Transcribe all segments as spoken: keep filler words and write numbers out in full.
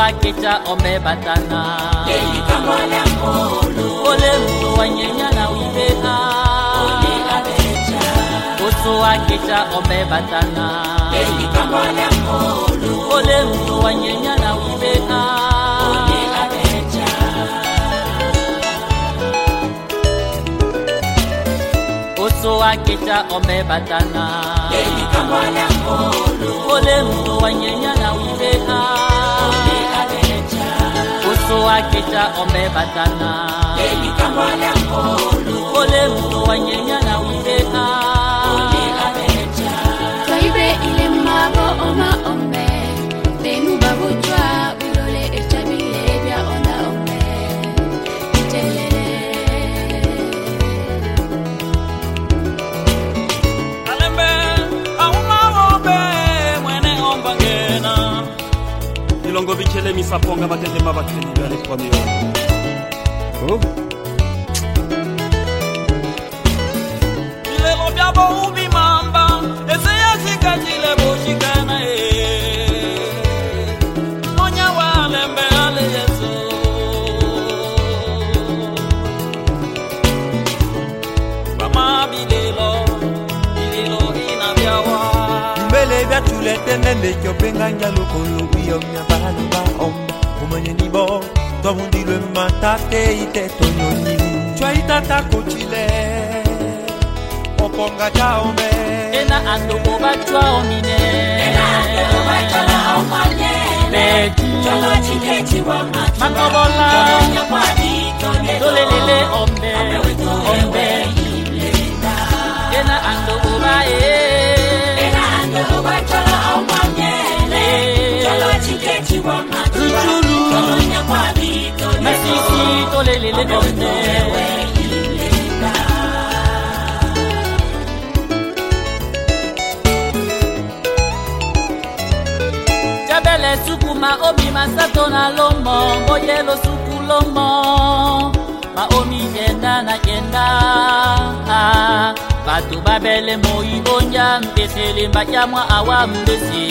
wakecha ombe batana Eli kamwala molo Ole mtu wanyenya na wibea Ole abecha Oso wakecha ombe batana Eli kamwala molo Ole mtu wanyenya na wibea Ole abecha Oso wakecha ombe batana Eli kamwala molo Ole mtu wanyenya na wibea Ole abecha Oso wakecha ombe batana Eli kamwala molo Ole mtu wanyenya na wibea Ole abecha Kaibe ile mabo oma ombe Benu babu chwa Wilole echabile bia onda ombe Itelele Alembe Auma ombe Mwene omba ngena Ilongo bichele misaponga batende mabakeni Gale kwa miyo Oh Ilelo biabo ubi mamba Ese ya zika jile boshikana eh Monya walembe ale yeso Bama bilelo Bilelo inabiawa Mbele bia tulete nende kyopenga njalo kolobi omnya balo ba omba Umanye nibo Tomundi le matate ite tonyoni Chwa itata kochile Oponga cha ombe Ena ando obatwa omine Ena ando obatwa omane Betu Cholo chikechi wa matu Makobola Cholo nyakwadi Tole Tolelele ombe Ombe ilenda Ena ando obae Ena ando obatwa omane Cholo chikechi wa matu Ruchulu Cholo nyakwadi Tole Masisi tolelele ombe ilenda Jabele sukuma obi masato na lomo Boyelo suku lomo Ma omi jenda na jenda Batu babele moi onja Mpesele mbajamwa awa mbese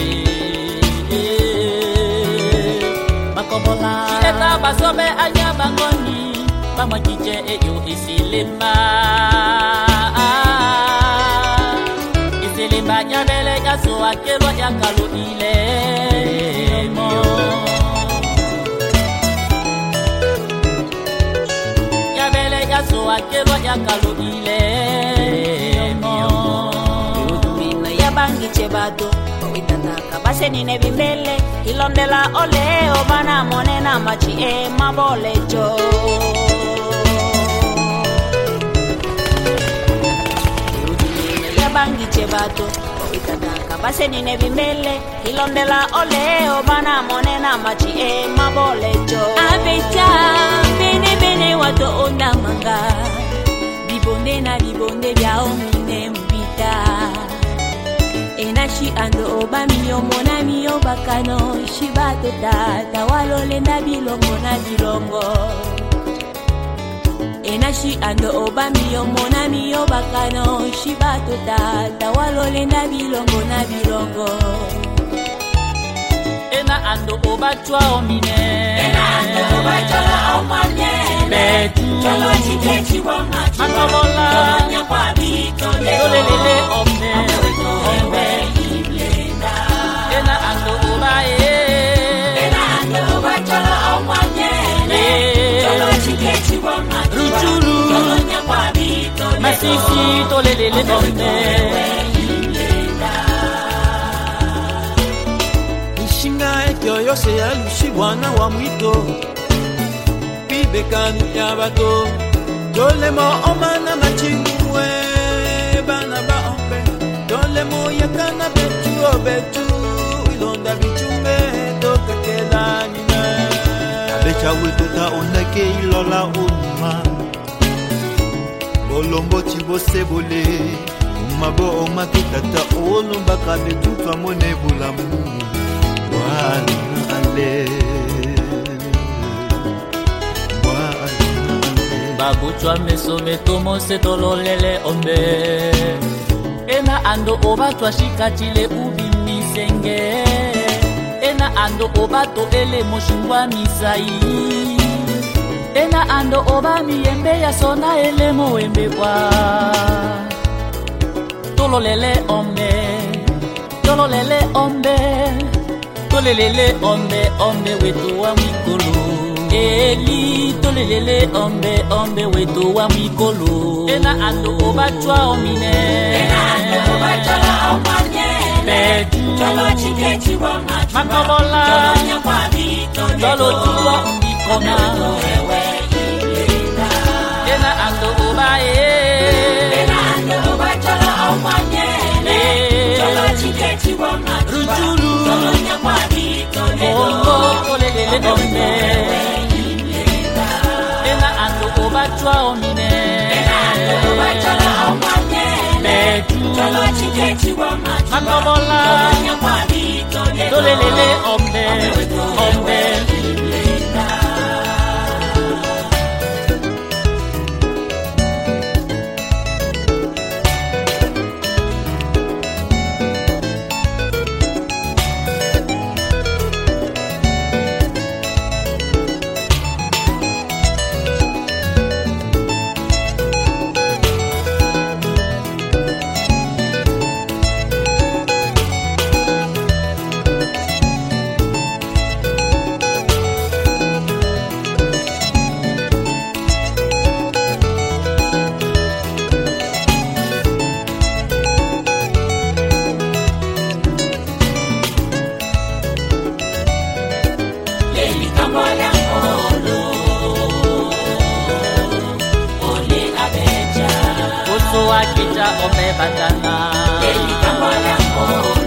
Makobola Chileta basobe anya bangoni Bama chiche eyo isilema Isilema nyabele yaso akelo yakalo ile mio Nyabele yaso akelo yakalo ile mio Mina yabangi chebado Itataka base nine bimbele Ilondela ole obana monena machi e mabole jo Mina yabangi chebado Itataka base nine bimbele Ilondela ole obana monena machi e mabole jo Abecha Bene bene wato onda manga Bibonde na bibonde bia omine mbita Enashi ando oba miyo mona miyo bakano Shibato tata walole na bilongo na bilongo Enashi ando oba miyo mona miyo bakano Shibato tata walole na bilongo na bilongo Ena ando obatwa omine Ena ando obatwa omane Betu Cholo chikechi wa matu Makobola Cholo nyakwadi Tole Tolelele ombe Ombe ilenda Ena ando obae Ena ando obatwa omane Cholo chikechi wa matu Ruchulu Cholo nyakwadi Tole Masisi tolelele ombe Nishinga ekyo yose ya lushi wana wa mwito Bibekanu ya bato Tolemo omana machinguwe Bana ba ombe Tolemo yakana betu o betu Ilonda bichumbe toka kela nina Abecha wetota ondake ilola onuma Bolombo chibose bole Umabo omakitata olumbaka betu twamone bulamu Wana ale Babuchwa meso metomo setololele ombe Ena ando obatwa shikachile ubi misenge Ena ando obato ele moshingwa misai ena ando oba miyembe ya sona ele moembe kwa tololele ombe tololele ombe tolelele ombe ombe wetu wa mikolo eli tolelele ombe ombe wetu wa mikolo ena ando obachwa omine ena ando obachwa omanye bedu cholo chikechi wa machu makobola cholo nyakwa bito cholo tuwa mbikona ewe ilenda ena ando obae ena ando obachwa omanye cholo chikechi wa machu cholo nyakwa bito oh tolelele ombe ena ando obachwa omine ena ando obachwa omanye bedu cholo chikechi wa machu makobola cholo nyakwa bito tolelele ombe ombe Oso akita ombe batana Eli kambala